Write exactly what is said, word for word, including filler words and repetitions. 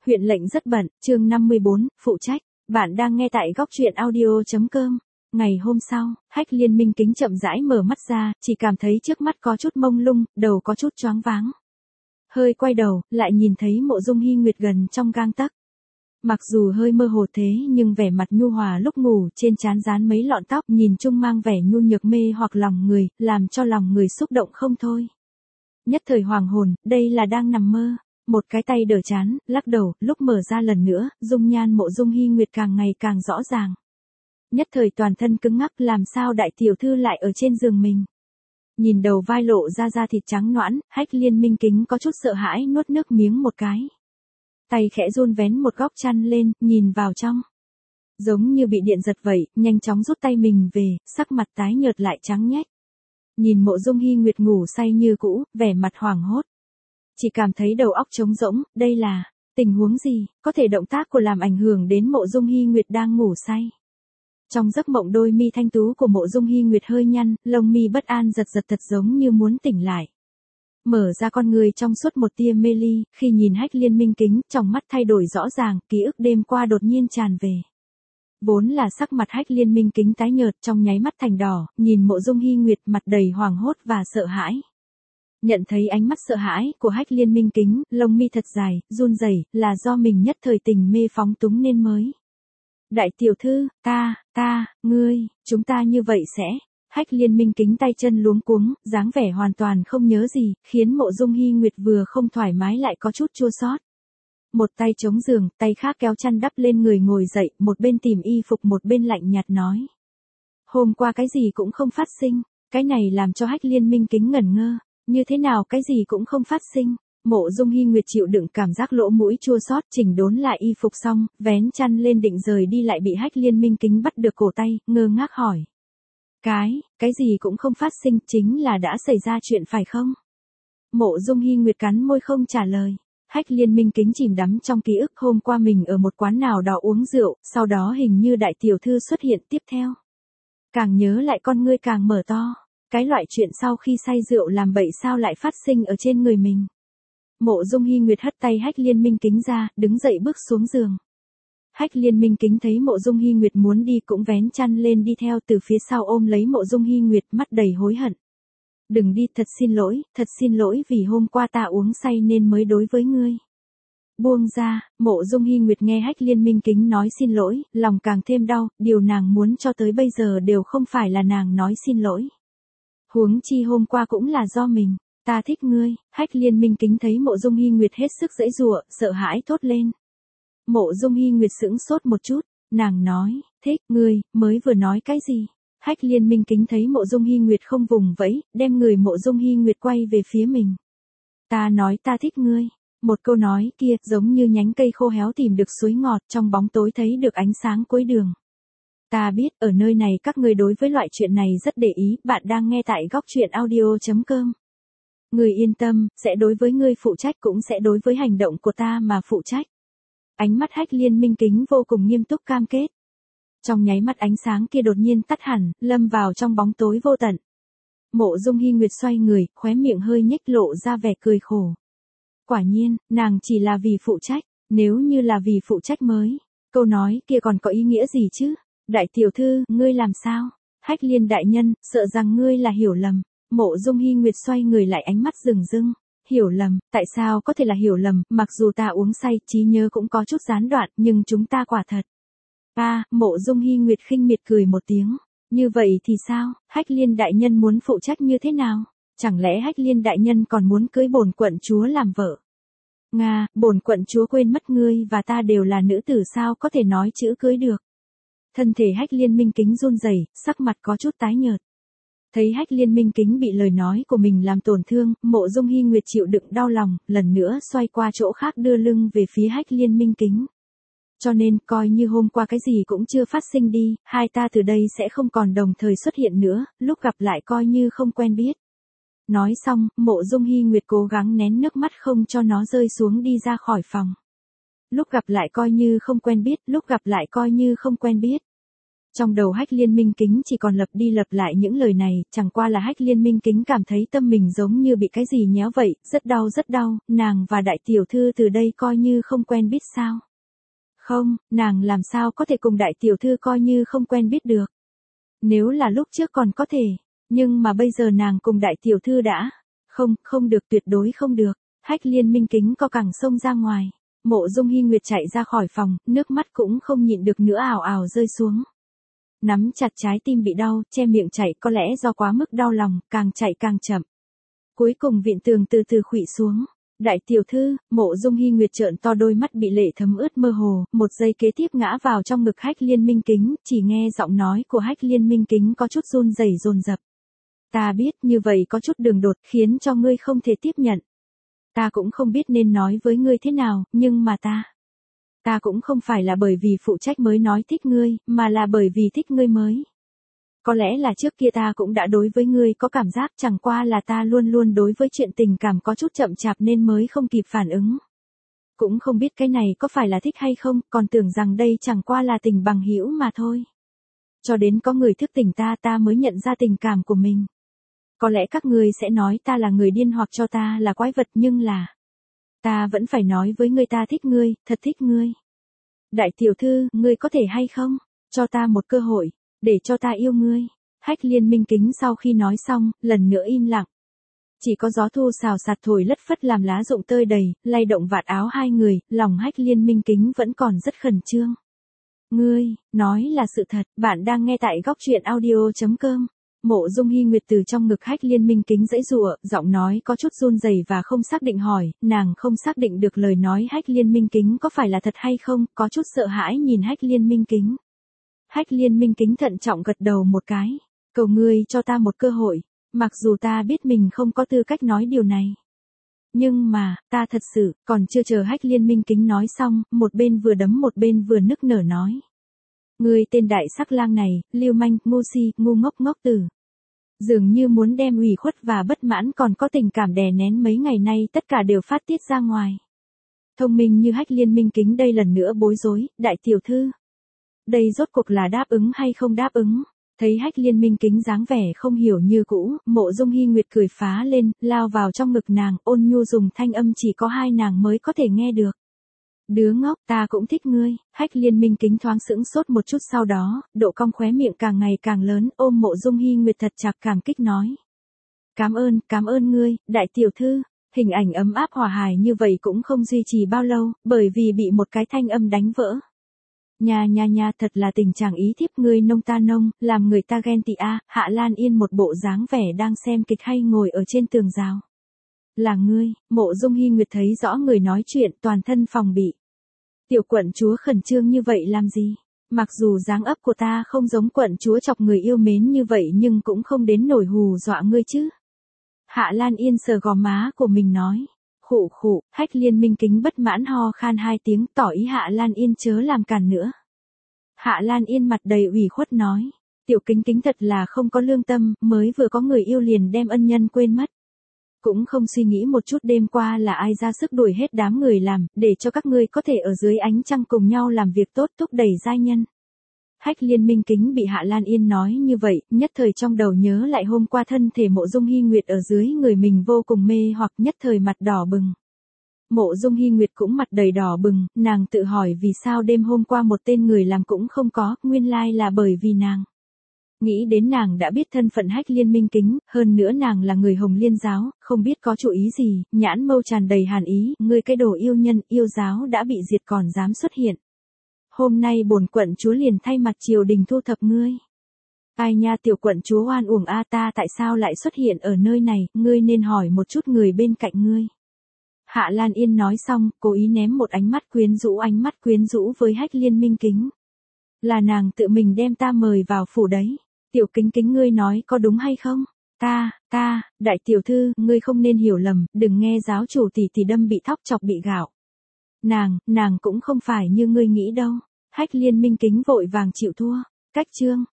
Huyện lệnh rất bận, chương năm mươi bốn, phụ trách. Bạn đang nghe tại góc truyện audio.com. Ngày hôm sau, Hách Liên Minh Kính chậm rãi mở mắt ra, chỉ cảm thấy trước mắt có chút mông lung, đầu có chút choáng váng. Hơi quay đầu, lại nhìn thấy Mộ Dung Hi Nguyệt gần trong gang tấc. Mặc dù hơi mơ hồ thế nhưng vẻ mặt nhu hòa lúc ngủ, trên trán dán mấy lọn tóc, nhìn chung mang vẻ nhu nhược mê hoặc lòng người, làm cho lòng người xúc động không thôi. Nhất thời hoàng hồn, đây là đang nằm mơ. Một cái tay đỡ chán, lắc đầu, lúc mở ra lần nữa, dung nhan Mộ Dung Hi Nguyệt càng ngày càng rõ ràng. Nhất thời toàn thân cứng ngắc, làm sao đại tiểu thư lại ở trên giường mình. Nhìn đầu vai lộ ra da thịt trắng nõn, Hách Liên Minh Kính có chút sợ hãi nuốt nước miếng một cái. Tay khẽ run vén một góc chăn lên, nhìn vào trong. Giống như bị điện giật vậy, nhanh chóng rút tay mình về, sắc mặt tái nhợt lại trắng nhếch. Nhìn Mộ Dung Hi Nguyệt ngủ say như cũ, vẻ mặt hoảng hốt. Chỉ cảm thấy đầu óc trống rỗng, đây là tình huống gì, có thể động tác của làm ảnh hưởng đến Mộ Dung Hi Nguyệt đang ngủ say. Trong giấc mộng đôi mi thanh tú của Mộ Dung Hi Nguyệt hơi nhăn, lông mi bất an giật giật thật giống như muốn tỉnh lại. Mở ra con người trong suốt một tia mê ly, khi nhìn Hách Liên Minh Kính, trong mắt thay đổi rõ ràng, ký ức đêm qua đột nhiên tràn về. Vốn là sắc mặt Hách Liên Minh Kính tái nhợt, trong nháy mắt thành đỏ, nhìn Mộ Dung Hi Nguyệt mặt đầy hoảng hốt và sợ hãi. Nhận thấy ánh mắt sợ hãi của Hách Liên Minh Kính, lông mi thật dài, run rẩy, là do mình nhất thời tình mê phóng túng nên mới. Đại tiểu thư, ta, ta, ngươi, chúng ta như vậy sẽ. Hách Liên Minh Kính tay chân luống cuống, dáng vẻ hoàn toàn không nhớ gì, khiến Mộ Dung Hi Nguyệt vừa không thoải mái lại có chút chua xót. Một tay chống giường, tay khác kéo chăn đắp lên người ngồi dậy, một bên tìm y phục một bên lạnh nhạt nói. Hôm qua cái gì cũng không phát sinh, cái này làm cho Hách Liên Minh Kính ngẩn ngơ. Như thế nào cái gì cũng không phát sinh. Mộ Dung Hi Nguyệt chịu đựng cảm giác lỗ mũi chua xót, chỉnh đốn lại y phục xong, vén chăn lên định rời đi lại bị Hách Liên Minh Kính bắt được cổ tay, ngơ ngác hỏi. Cái, cái gì cũng không phát sinh, chính là đã xảy ra chuyện phải không? Mộ Dung Hi Nguyệt cắn môi không trả lời. Hách Liên Minh Kính chìm đắm trong ký ức hôm qua mình ở một quán nào đó uống rượu, sau đó hình như đại tiểu thư xuất hiện tiếp theo. Càng nhớ lại con ngươi càng mở to. Cái loại chuyện sau khi say rượu làm bậy sao lại phát sinh ở trên người mình. Mộ Dung Hi Nguyệt hất tay Hách Liên Minh Kính ra, đứng dậy bước xuống giường. Hách Liên Minh Kính thấy Mộ Dung Hi Nguyệt muốn đi cũng vén chăn lên đi theo từ phía sau ôm lấy Mộ Dung Hi Nguyệt, mắt đầy hối hận. Đừng đi, thật xin lỗi, thật xin lỗi vì hôm qua ta uống say nên mới đối với ngươi. Buông ra. Mộ Dung Hi Nguyệt nghe Hách Liên Minh Kính nói xin lỗi, lòng càng thêm đau, điều nàng muốn cho tới bây giờ đều không phải là nàng nói xin lỗi. Huống chi hôm qua cũng là do mình, ta thích ngươi. Hách Liên Minh Kính thấy Mộ Dung Hi Nguyệt hết sức giãy giụa, sợ hãi thốt lên. Mộ Dung Hi Nguyệt sững sốt một chút, nàng nói, thích, ngươi, mới vừa nói cái gì? Hách Liên Minh Kính thấy Mộ Dung Hi Nguyệt không vùng vẫy, đem người Mộ Dung Hi Nguyệt quay về phía mình. Ta nói ta thích ngươi. Một câu nói kia giống như nhánh cây khô héo tìm được suối ngọt, trong bóng tối thấy được ánh sáng cuối đường. Ta biết, ở nơi này các người đối với loại chuyện này rất để ý, bạn đang nghe tại góc truyện audio.com. Người yên tâm, sẽ đối với ngươi phụ trách cũng sẽ đối với hành động của ta mà phụ trách. Ánh mắt Hách Liên Minh Kính vô cùng nghiêm túc cam kết. Trong nháy mắt ánh sáng kia đột nhiên tắt hẳn, lâm vào trong bóng tối vô tận. Mộ Dung Hi Nguyệt xoay người, khóe miệng hơi nhếch lộ ra vẻ cười khổ. Quả nhiên, nàng chỉ là vì phụ trách, nếu như là vì phụ trách mới, câu nói kia còn có ý nghĩa gì chứ? Đại tiểu thư, ngươi làm sao? Hách Liên đại nhân, sợ rằng ngươi là hiểu lầm. Mộ Dung Hi Nguyệt xoay người lại, ánh mắt rừng rưng. Hiểu lầm, tại sao có thể là hiểu lầm, mặc dù ta uống say, trí nhớ cũng có chút gián đoạn, nhưng chúng ta quả thật. À, Mộ Dung Hi Nguyệt khinh miệt cười một tiếng. Như vậy thì sao? Hách Liên đại nhân muốn phụ trách như thế nào? Chẳng lẽ Hách Liên đại nhân còn muốn cưới bổn quận chúa làm vợ? Nga, bổn quận chúa quên mất ngươi và ta đều là nữ tử, sao có thể nói chữ cưới được? Thân thể Hách Liên Minh Kính run rẩy, sắc mặt có chút tái nhợt. Thấy Hách Liên Minh Kính bị lời nói của mình làm tổn thương, Mộ Dung Hi Nguyệt chịu đựng đau lòng, lần nữa xoay qua chỗ khác đưa lưng về phía Hách Liên Minh Kính. Cho nên, coi như hôm qua cái gì cũng chưa phát sinh đi, hai ta từ đây sẽ không còn đồng thời xuất hiện nữa, lúc gặp lại coi như không quen biết. Nói xong, Mộ Dung Hi Nguyệt cố gắng nén nước mắt không cho nó rơi xuống đi ra khỏi phòng. Lúc gặp lại coi như không quen biết, lúc gặp lại coi như không quen biết. Trong đầu Hách Liên Minh Kính chỉ còn lặp đi lặp lại những lời này, chẳng qua là Hách Liên Minh Kính cảm thấy tâm mình giống như bị cái gì nhéo vậy, rất đau rất đau, nàng và đại tiểu thư từ đây coi như không quen biết sao. Không, nàng làm sao có thể cùng đại tiểu thư coi như không quen biết được. Nếu là lúc trước còn có thể, nhưng mà bây giờ nàng cùng đại tiểu thư đã, không, không được, tuyệt đối không được. Hách Liên Minh Kính co cẳng xông ra ngoài, Mộ Dung Hi Nguyệt chạy ra khỏi phòng, nước mắt cũng không nhịn được nữa ào ào rơi xuống. Nắm chặt trái tim bị đau, che miệng chạy, có lẽ do quá mức đau lòng, càng chạy càng chậm. Cuối cùng viện tường từ từ khuỵu xuống. Đại tiểu thư, Mộ Dung Hi Nguyệt trợn to đôi mắt bị lệ thấm ướt mơ hồ, một giây kế tiếp ngã vào trong ngực Hách Liên Minh Kính, chỉ nghe giọng nói của Hách Liên Minh Kính có chút run rẩy dồn dập. Ta biết như vậy có chút đường đột, khiến cho ngươi không thể tiếp nhận. Ta cũng không biết nên nói với ngươi thế nào, nhưng mà ta... Ta cũng không phải là bởi vì phụ trách mới nói thích ngươi, mà là bởi vì thích ngươi mới. Có lẽ là trước kia ta cũng đã đối với ngươi có cảm giác, chẳng qua là ta luôn luôn đối với chuyện tình cảm có chút chậm chạp nên mới không kịp phản ứng. Cũng không biết cái này có phải là thích hay không, còn tưởng rằng đây chẳng qua là tình bằng hữu mà thôi. Cho đến có người thức tỉnh ta ta mới nhận ra tình cảm của mình. Có lẽ các ngươi sẽ nói ta là người điên hoặc cho ta là quái vật, nhưng là... Ta vẫn phải nói với ngươi ta thích ngươi, thật thích ngươi. Đại tiểu thư, ngươi có thể hay không, cho ta một cơ hội, để cho ta yêu ngươi. Hách Liên Minh Kính sau khi nói xong, lần nữa im lặng. Chỉ có gió thu xào xạc thổi lất phất làm lá rụng tơi đầy, lay động vạt áo hai người, lòng Hách Liên Minh Kính vẫn còn rất khẩn trương. Ngươi, nói là sự thật, bạn đang nghe tại góc truyện audio chấm com. Mộ Dung Hi Nguyệt từ trong ngực Hách Liên Minh Kính giãy giụa, giọng nói có chút run rẩy và không xác định hỏi, nàng không xác định được lời nói Hách Liên Minh Kính có phải là thật hay không, có chút sợ hãi nhìn Hách Liên Minh Kính. Hách Liên Minh Kính thận trọng gật đầu một cái, cầu ngươi cho ta một cơ hội, mặc dù ta biết mình không có tư cách nói điều này. Nhưng mà, ta thật sự, còn chưa chờ Hách Liên Minh Kính nói xong, một bên vừa đấm một bên vừa nức nở nói. Ngươi tên đại sắc lang này, lưu manh, ngu si, ngu ngốc ngốc tử. Dường như muốn đem ủy khuất và bất mãn còn có tình cảm đè nén mấy ngày nay tất cả đều phát tiết ra ngoài. Thông minh như Hách Liên Minh Kính đây lần nữa bối rối, đại tiểu thư. Đây rốt cuộc là đáp ứng hay không đáp ứng? Thấy Hách Liên Minh Kính dáng vẻ không hiểu như cũ, Mộ Dung Hi Nguyệt cười phá lên, lao vào trong ngực nàng, ôn nhu dùng thanh âm chỉ có hai nàng mới có thể nghe được. Đứa ngốc, ta cũng thích ngươi. Hách Liên Minh Kính thoáng sững sốt một chút, sau đó, độ cong khóe miệng càng ngày càng lớn, ôm Mộ Dung Hi Nguyệt thật chặt cảm kích nói. Cảm ơn, cảm ơn ngươi, đại tiểu thư. Hình ảnh ấm áp hòa hài như vậy cũng không duy trì bao lâu, bởi vì bị một cái thanh âm đánh vỡ. Nha nha nha, thật là tình trạng ý thiếp, ngươi nông ta nông, làm người ta ghen tị a. Hạ Lan Yên một bộ dáng vẻ đang xem kịch hay ngồi ở trên tường rào. Là ngươi. Mộ Dung Hi Nguyệt thấy rõ người nói chuyện, toàn thân phòng bị. Tiểu quận chúa khẩn trương như vậy làm gì? Mặc dù dáng ấp của ta không giống quận chúa chọc người yêu mến như vậy nhưng cũng không đến nổi hù dọa ngươi chứ. Hạ Lan Yên sờ gò má của mình nói. Khụ khụ, Hách Liên Minh Kính bất mãn ho khan hai tiếng, tỏ ý Hạ Lan Yên chớ làm cản nữa. Hạ Lan Yên mặt đầy ủy khuất nói. Tiểu Kính Kính thật là không có lương tâm, mới vừa có người yêu liền đem ân nhân quên mất. Cũng không suy nghĩ một chút đêm qua là ai ra sức đuổi hết đám người làm, để cho các ngươi có thể ở dưới ánh trăng cùng nhau làm việc tốt, thúc đẩy giai nhân. Hách Liên Minh Kính bị Hạ Lan Yên nói như vậy, nhất thời trong đầu nhớ lại hôm qua thân thể Mộ Dung Hi Nguyệt ở dưới người mình vô cùng mê hoặc, nhất thời mặt đỏ bừng. Mộ Dung Hi Nguyệt cũng mặt đầy đỏ bừng, nàng tự hỏi vì sao đêm hôm qua một tên người làm cũng không có, nguyên lai là bởi vì nàng. Nghĩ đến nàng đã biết thân phận Hách Liên Minh Kính, hơn nữa nàng là người Hồng Liên giáo, không biết có chủ ý gì, nhãn mâu tràn đầy hàn ý, ngươi cái đồ yêu nhân, yêu giáo đã bị diệt còn dám xuất hiện. Hôm nay bổn quận chúa liền thay mặt triều đình thu thập ngươi. Ai nha, tiểu quận chúa oan uổng a, ta tại sao lại xuất hiện ở nơi này, ngươi nên hỏi một chút người bên cạnh ngươi. Hạ Lan Yên nói xong, cố ý ném một ánh mắt quyến rũ ánh mắt quyến rũ với Hách Liên Minh Kính. Là nàng tự mình đem ta mời vào phủ đấy. Tiểu Kính Kính, ngươi nói có đúng hay không? Ta, ta, đại tiểu thư, ngươi không nên hiểu lầm, đừng nghe giáo chủ tỷ tỷ đâm bị thóc chọc bị gạo. Nàng, nàng cũng không phải như ngươi nghĩ đâu. Hách Liên Minh Kính vội vàng chịu thua. Cách chương.